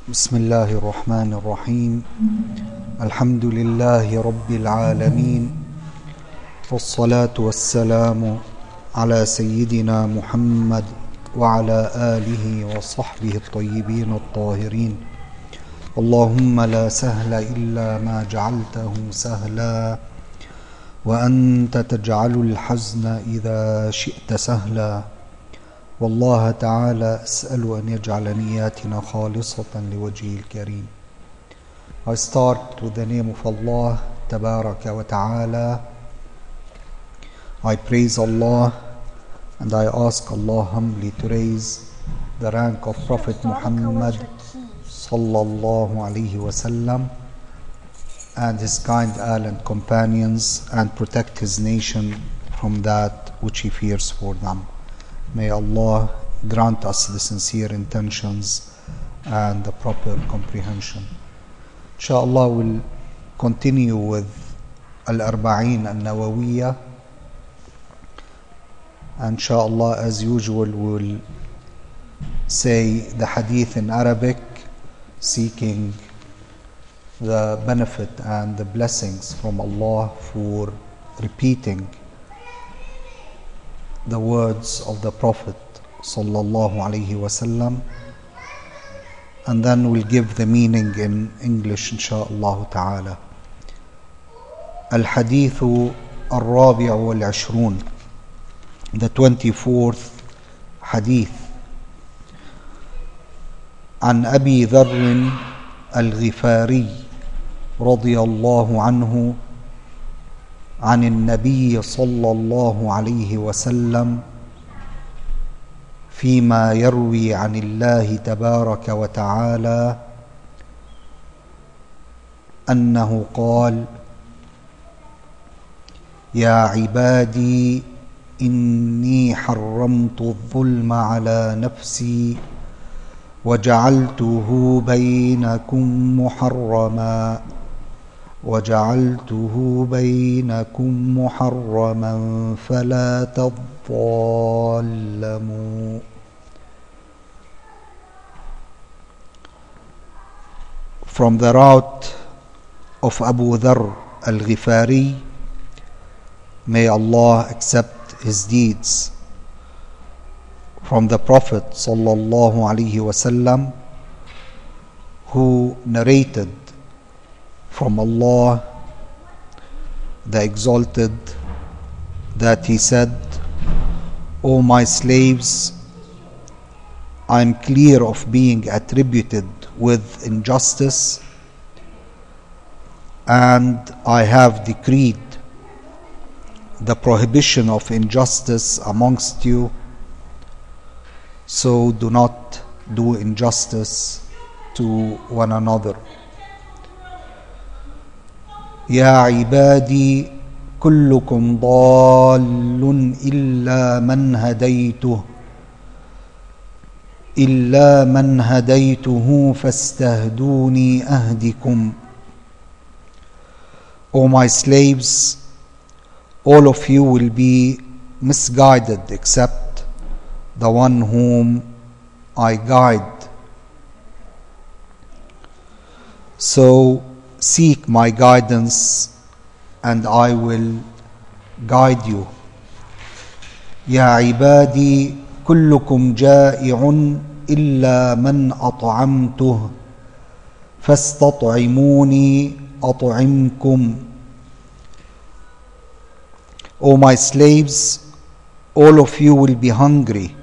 بسم الله الرحمن الرحيم. الحمد لله رب العالمين، والصلاة والسلام على سيدنا محمد وعلى آله وصحبه الطيبين الطاهرين. اللهم لا سهل إلا ما جعلته سهلا، وأنت تجعل الحزن إذا شئت سهلا. والله تعالى أسأل أن يجعل نياتنا خالصة لوجهه الكريم. I start with the name of Allah Tabaraka wa Ta'ala. I praise Allah and I ask Allah humbly to raise the rank of Prophet Muhammad Sallallahu Alaihi Wasallam and his kind Ahl and companions, and protect his nation from that which he fears for them. May Allah grant us the sincere intentions and the proper comprehension. Inshallah, we'll continue with Al-Arba'in Al-Nawawiyya. And inshallah, as usual, we'll say the hadith in Arabic, seeking the benefit and the blessings from Allah for repeating the words of the Prophet Sallallahu Alaihi Wasallam, and then we'll give the meaning in English inshaAllah ta'ala. Al-Hadithu Al-Rabi'u Wal-Ashrun, the 24th Hadith. عن أبي ذر الغفاري رضي الله عنه عن النبي صلى الله عليه وسلم فيما يروي عن الله تبارك وتعالى أنه قال: يا عبادي إني حرمت الظلم على نفسي وجعلته بينكم محرما فلا تظالموا. From the route of Abu Dharr al-Ghifari, may Allah accept his deeds, from the Prophet sallallahu alaihi wasallam, who narrated from Allah the Exalted that he said: O my slaves, I am clear of being attributed with injustice, and I have decreed the prohibition of injustice amongst you, so do not do injustice to one another. يا عبادي كلكم ضال إلا من هديته فاستهدوني أهدكم. O my slaves, all of you will be misguided except the one whom I guide. So seek my guidance and I will guide you. يا عبادي كلكم جائع إلا من أطعمته فاستطعموني أطعمكم. O my slaves, all of you will be hungry